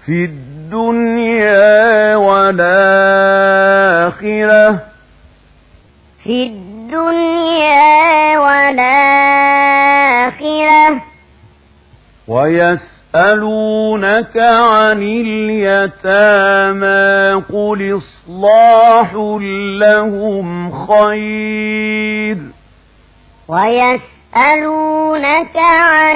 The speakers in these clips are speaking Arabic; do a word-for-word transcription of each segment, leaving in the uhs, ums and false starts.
في الدنيا والآخرة في الدنيا والآخرة ويسألونك عن اليتامى قل إصلاح لهم خير ويسألونك عن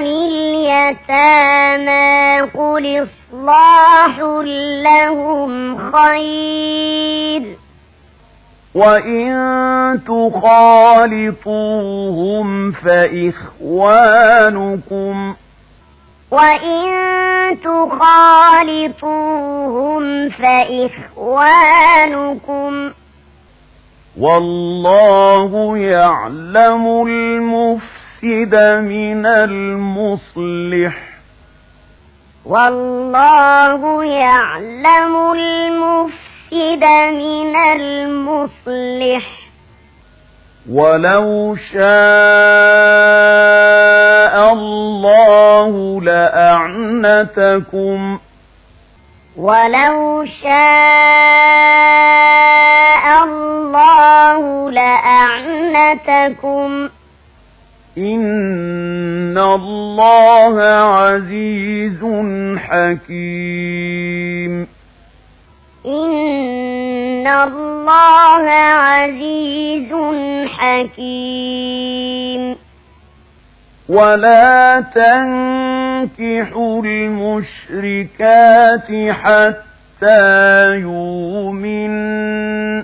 اليتامى قل إصلاح لهم خير وإن تخالطوهم فإخوانكم وإن تخالطوهم فإخوانكم والله يعلم المفسد من المصلح والله يعلم المفسد من المصلح ولو شاء الله لأعنتكم ولو شاء الله لأعنتكم إن الله عزيز حكيم إن الله عزيز حكيم ولا تنكحوا المشركات حتى يؤمن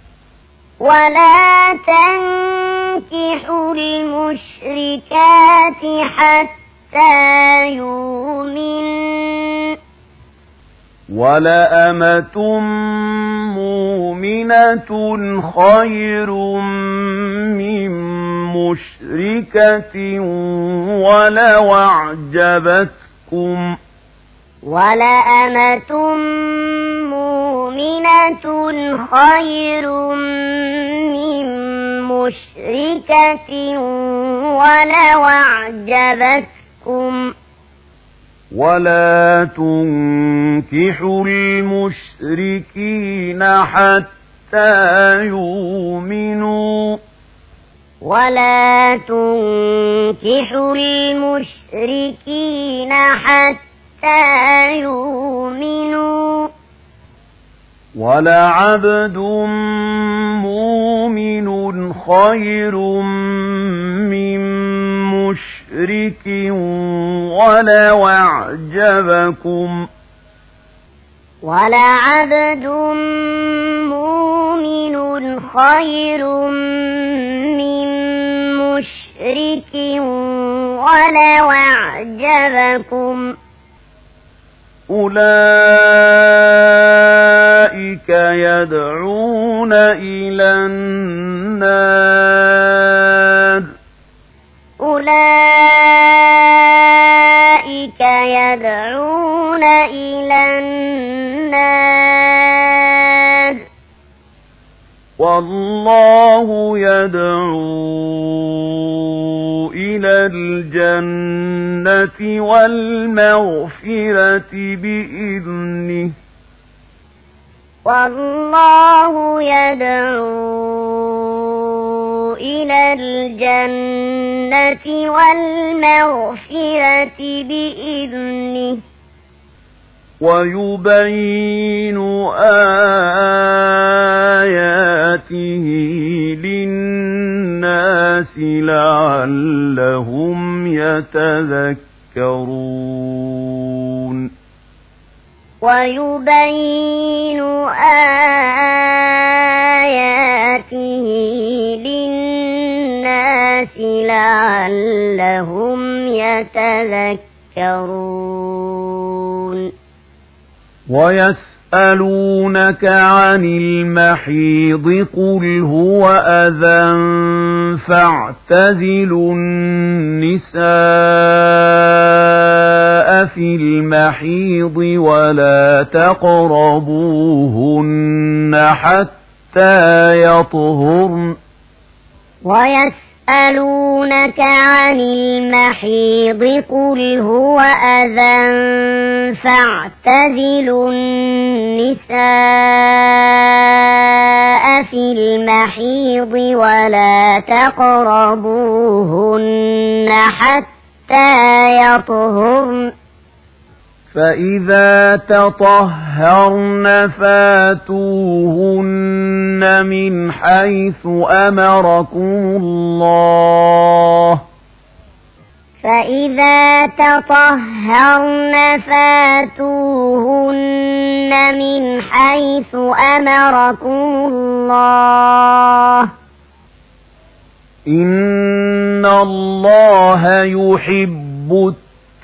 ولا تنكحوا المشركات حتى يؤمن ولأمة مؤمنة خير من مشركة ولو أعجبتكم ولأمة مؤمنة خير من مشركة ولو أعجبتكم ولا تنكحوا المشركين حتى يؤمنوا ولا تنكحوا المشركين حتى يؤمنوا ولعبد مؤمن خير من مشرك ولو أعجبكم ولعبد مؤمن خير من مشرك ولو أعجبكم أولئك يدعون إلى النار أولئك يدعون إلى النار والله يدعو إلى الجنة والمغفرة بإذنه والله يدعو إلى الجنة والمغفرة بإذنه ويبين آياته للناس لعلهم يتذكرون ويبين آياته للناس لعلهم يتذكرون ويسألونك عن المحيض قل هو أذى فاعتزلوا النساء في المحيض ولا تقربوهن حتى يطهرن ويسألونك يسألونك عن المحيض قل هو أذى فاعتزلوا النساء في المحيض ولا تقربوهن حتى يطهرن فإذا تطهرن فاتوهن من حيث أمركم الله فإذا تطهرن فاتوهن من حيث أمركم الله إن الله يحب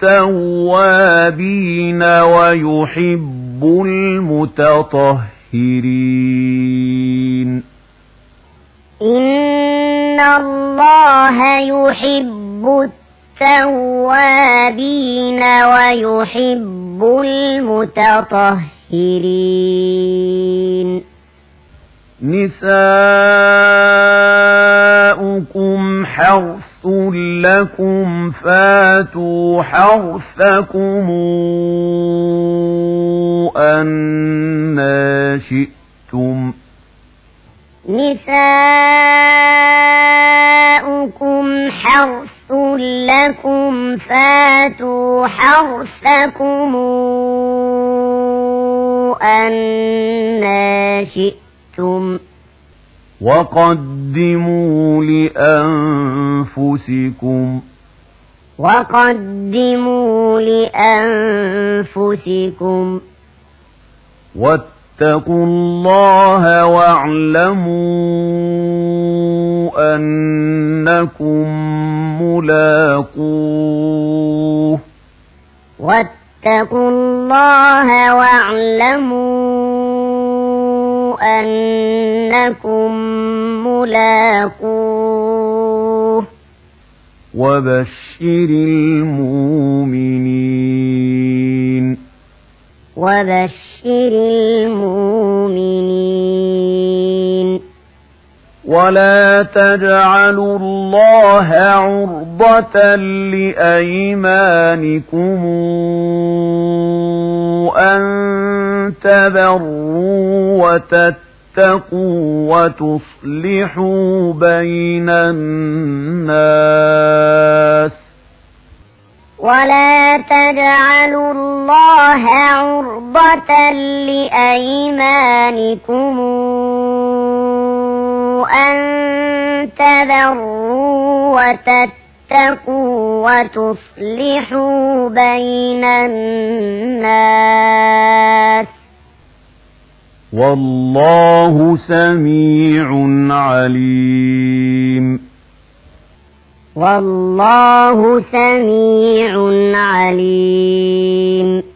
التوابين ويحب المتطهرين إن الله يحب التوابين ويحب المتطهرين نساؤكم حرث لكم فاتوا حرثكم أنى شئتم نساؤكم حرث لكم فاتوا حرثكم أنى شئتم وقدموا لأنفسكم وقدموا لأنفسكم واتقوا الله واعلموا أنكم ملاقوه واتقوا الله واعلموا أنكم ملاقوه وبشر المؤمنين وبشر المؤمنين ولا تجعلوا الله عرضة لأيمانكم أن تبروا وتتقوا وتصلحوا بين الناس ولا تجعلوا الله عرضة لأيمانكم أن تبروا وتتقوا وتصلحوا بين الناس والله سميع عليم والله سميع عليم